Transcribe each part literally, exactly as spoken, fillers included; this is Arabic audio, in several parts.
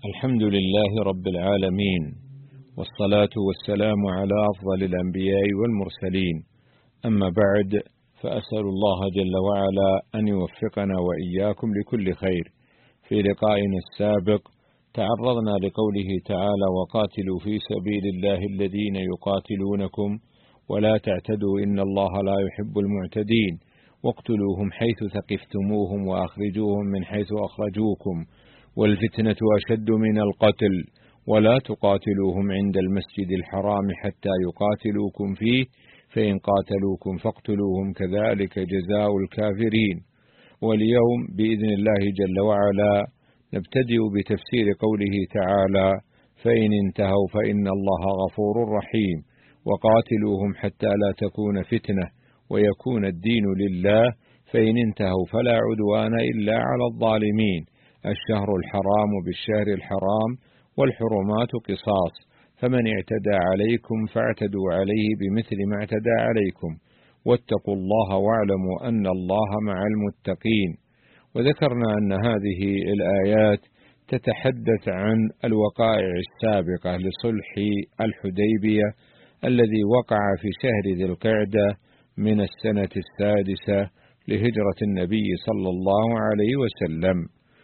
الحمد لله رب العالمين، والصلاة والسلام على أفضل الأنبياء والمرسلين. أما بعد، فأسأل الله جل وعلا أن يوفقنا وإياكم لكل خير. في لقائنا السابق تعرضنا لقوله تعالى: وقاتلوا في سبيل الله الذين يقاتلونكم ولا تعتدوا إن الله لا يحب المعتدين، واقتلوهم حيث ثقفتموهم وأخرجوهم من حيث أخرجوكم، والفتنة أشد من القتل، ولا تقاتلوهم عند المسجد الحرام حتى يقاتلوكم فيه، فإن قاتلوكم فاقتلوهم كذلك جزاء الكافرين. واليوم بإذن الله جل وعلا نبتدئ بتفسير قوله تعالى: فإن انتهوا فإن الله غفور رحيم، وقاتلوهم حتى لا تكون فتنة ويكون الدين لله، فإن انتهوا فلا عدوان إلا على الظالمين. الشهر الحرام بالشهر الحرام، والحرمات قصاص، فمن اعتدى عليكم فاعتدوا عليه بمثل ما اعتدى عليكم، واتقوا الله واعلموا أن الله مع المتقين. وذكرنا أن هذه الآيات تتحدث عن الوقائع السابقة لصلح الحديبية الذي وقع في شهر ذي القعدة من السنة السادسة لهجرة النبي صلى الله عليه وسلم.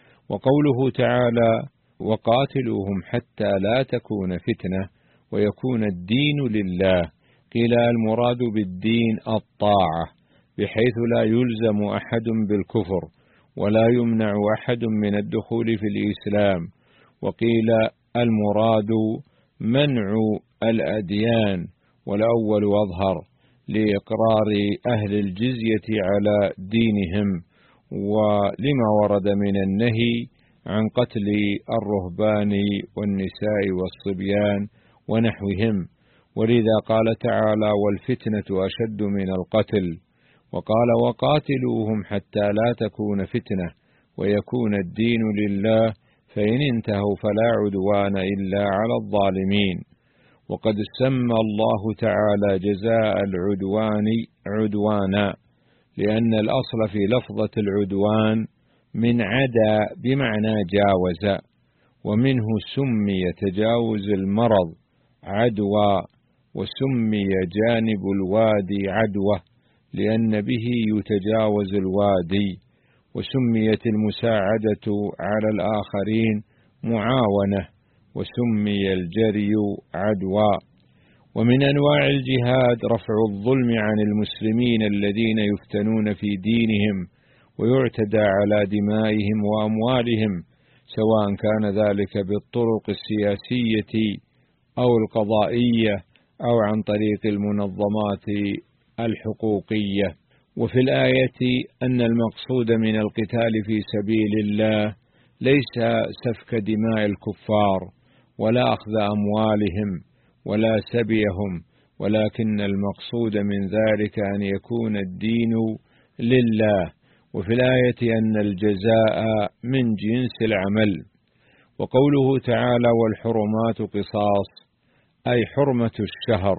وقوله تعالى: وقاتلوهم حتى لا تكون فتنة ويكون الدين لله، قيل المراد بالدين الطاعة، بحيث لا يلزم أحد بالكفر ولا يمنع أحد من الدخول في الإسلام. وقيل المراد منع الأديان، والأول أظهر لإقرار أهل الجزية على دينهم، ولما ورد من النهي عن قتل الرهبان والنساء والصبيان ونحوهم، ولذا قال تعالى: والفتنة أشد من القتل. وقال: وقاتلوهم حتى لا تكون فتنة ويكون الدين لله، فإن انتهوا فلا عدوان إلا على الظالمين. وقد سمى الله تعالى جزاء العدوان عدوانا، لأن الأصل في لفظة العدوان من عدا بمعنى جاوز، ومنه سمي تجاوز المرض عدوى، وسمي جانب الوادي عدوة لأن به يتجاوز الوادي، وسميت المساعدة على الآخرين معاونة، وسمي الجري عدوى. ومن أنواع الجهاد رفع الظلم عن المسلمين الذين يفتنون في دينهم ويعتدى على دمائهم وأموالهم، سواء كان ذلك بالطرق السياسية أو القضائية أو عن طريق المنظمات الحقوقية. وفي الآية أن المقصود من القتال في سبيل الله ليس سفك دماء الكفار ولا أخذ أموالهم ولا سبيهم، ولكن المقصود من ذلك أن يكون الدين لله. وفي الآية أن الجزاء من جنس العمل. وقوله تعالى: والحرمات قصاص، أي حرمة الشهر،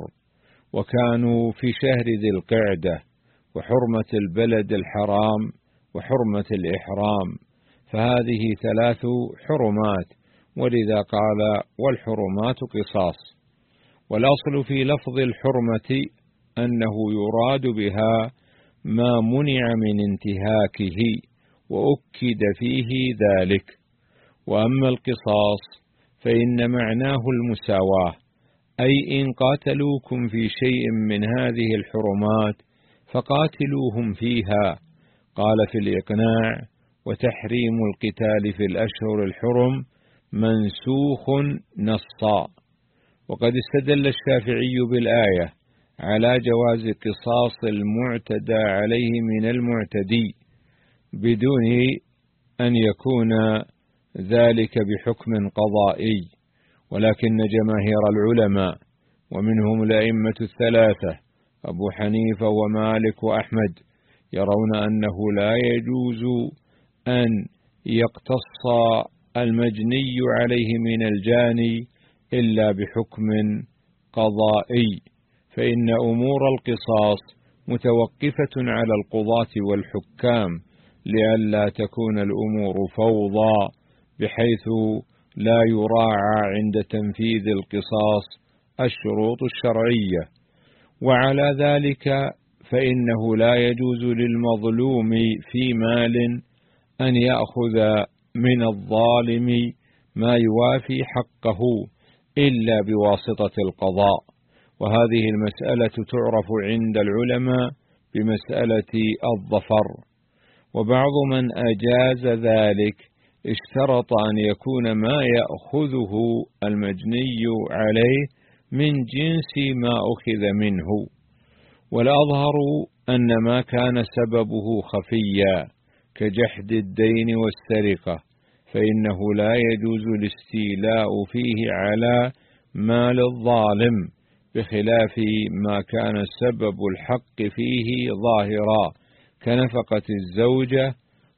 وكانوا في شهر ذي القعدة، وحرمة البلد الحرام، وحرمة الإحرام، فهذه ثلاث حرمات، ولذا قال: والحرمات قصاص. والأصل في لفظ الحرمة أنه يراد بها ما منع من انتهاكه وأكد فيه ذلك. وأما القصاص فإن معناه المساواة، أي إن قاتلوكم في شيء من هذه الحرمات فقاتلوهم فيها. قال في الإقناع: وتحريم القتال في الأشهر الحرم منسوخ نصا. وقد استدل الشافعي بالآية على جواز قصاص المعتدى عليه من المعتدي بدون أن يكون ذلك بحكم قضائي، ولكن جماهير العلماء ومنهم الأئمة الثلاثة أبو حنيفة ومالك وأحمد يرون أنه لا يجوز أن يقتص المجني عليه من الجاني إلا بحكم قضائي، فإن أمور القصاص متوقفة على القضاة والحكام، لئلا تكون الأمور فوضى بحيث لا يراعى عند تنفيذ القصاص الشروط الشرعية، وعلى ذلك فإنه لا يجوز للمظلوم في مال أن يأخذ من الظالم ما يوافي حقه إلا بواسطة القضاء، وهذه المسألة تعرف عند العلماء بمسألة الظفر. وبعض من أجاز ذلك اشترط أن يكون ما يأخذه المجني عليه من جنس ما أخذ منه، والأظهر أن ما كان سببه خفيا كجحد الدين والسرقة فإنه لا يجوز الاستيلاء فيه على مال الظالم، بخلاف ما كان سبب الحق فيه ظاهرا كنفقة الزوجة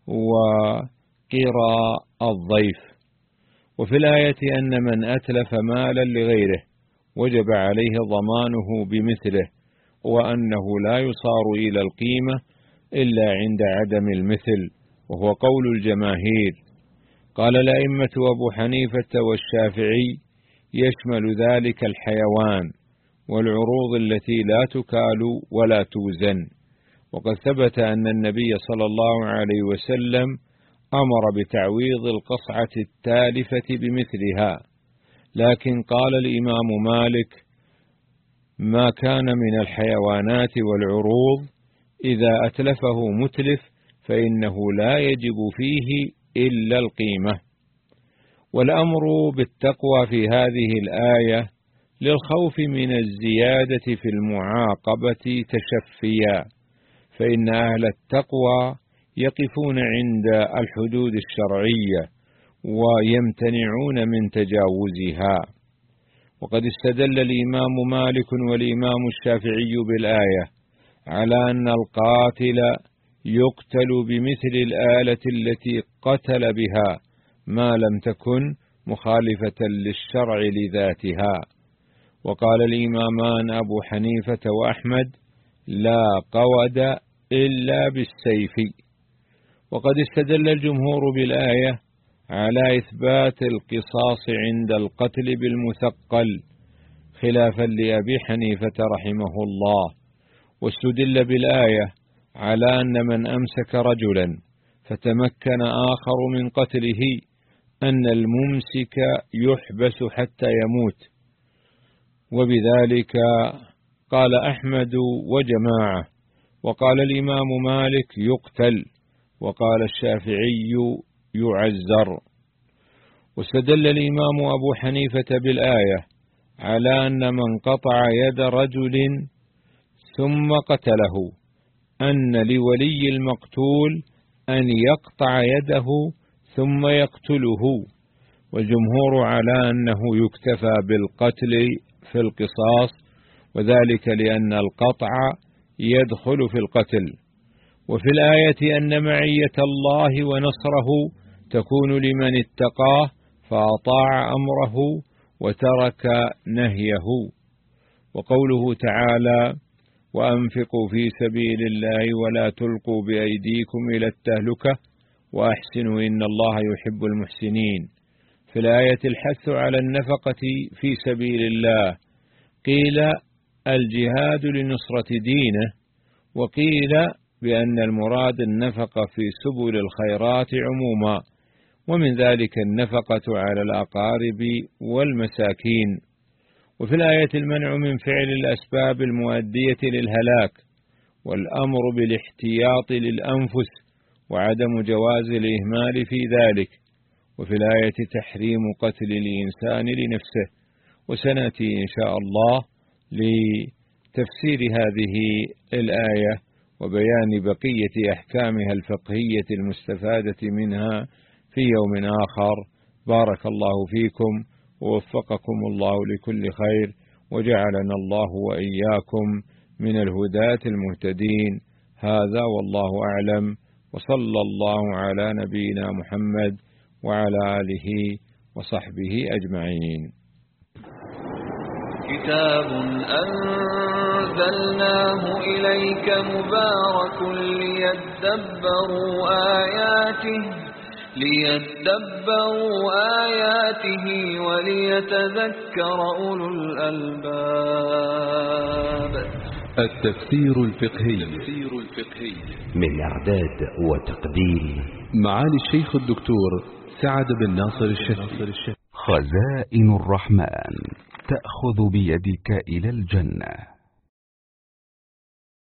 وقراء الضيف. وفي الآية أن من أتلف مالا لغيره وجب عليه ضمانه بمثله، وأنه لا يصار إلى القيمة إلا عند عدم المثل، وهو قول الجماهير. قال الأئمة أبو حنيفة والشافعي يشمل ذلك الحيوان والعروض التي لا تكال ولا توزن، وقد ثبت أن النبي صلى الله عليه وسلم أمر بتعويض القصعة التالفة بمثلها. لكن قال الإمام مالك: ما كان من الحيوانات والعروض إذا أتلفه متلف فإنه لا يجب فيه إلا القيمة. والأمر بالتقوى في هذه الآية للخوف من الزيادة في المعاقبة تشفيا، فإن أهل التقوى يقفون عند الحدود الشرعية ويمتنعون من تجاوزها. وقد استدل الإمام مالك والإمام الشافعي بالآية على أن القاتل يقتل بمثل الآلة التي قتل بها ما لم تكن مخالفة للشرع لذاتها. وقال الإمامان أبو حنيفة وأحمد: لا قود إلا بالسيف. وقد استدل الجمهور بالآية على إثبات القصاص عند القتل بالمثقل خلافا لأبي حنيفة رحمه الله. واستدل بالآية على أن من أمسك رجلا فتمكن آخر من قتله أن الممسك يحبس حتى يموت، وبذلك قال أحمد وجماعة. وقال الإمام مالك: يقتل. وقال الشافعي: يعزر. واستدل الإمام أبو حنيفة بالآية على أن من قطع يد رجل ثم قتله أن لولي المقتول أن يقطع يده ثم يقتله، والجمهور على أنه يكتفى بالقتل في القصاص، وذلك لأن القطع يدخل في القتل. وفي الآية أن معية الله ونصره تكون لمن اتقاه فأطاع أمره وترك نهيه. وقوله تعالى: وأنفقوا في سبيل الله ولا تلقوا بأيديكم إلى التهلكة وأحسنوا إن الله يحب المحسنين. في الآية الحث على النفقة في سبيل الله، قيل الجهاد لنصرة دينه، وقيل بأن المراد النفقة في سبل الخيرات عموما، ومن ذلك النفقة على الأقارب والمساكين. وفي الآية المنع من فعل الأسباب المؤدية للهلاك، والأمر بالاحتياط للأنفس وعدم جواز الإهمال في ذلك. وفي الآية تحريم قتل الإنسان لنفسه. وسنأتي إن شاء الله لتفسير هذه الآية وبيان بقية أحكامها الفقهية المستفادة منها في يوم آخر. بارك الله فيكم ووفقكم الله لكل خير، وجعلنا الله وإياكم من الهداة المهتدين. هذا والله أعلم، وصلى الله على نبينا محمد وعلى آله وصحبه أجمعين. كتاب أنزلناه إليك مبارك ليدبروا آياته ليدبروا آياته وليتذكر أولو الألباب. التفسير الفقهي من إعداد وتقديم معالي الشيخ الدكتور سعد بن ناصر الشهري. خزائن الرحمن تأخذ بيدك إلى الجنة.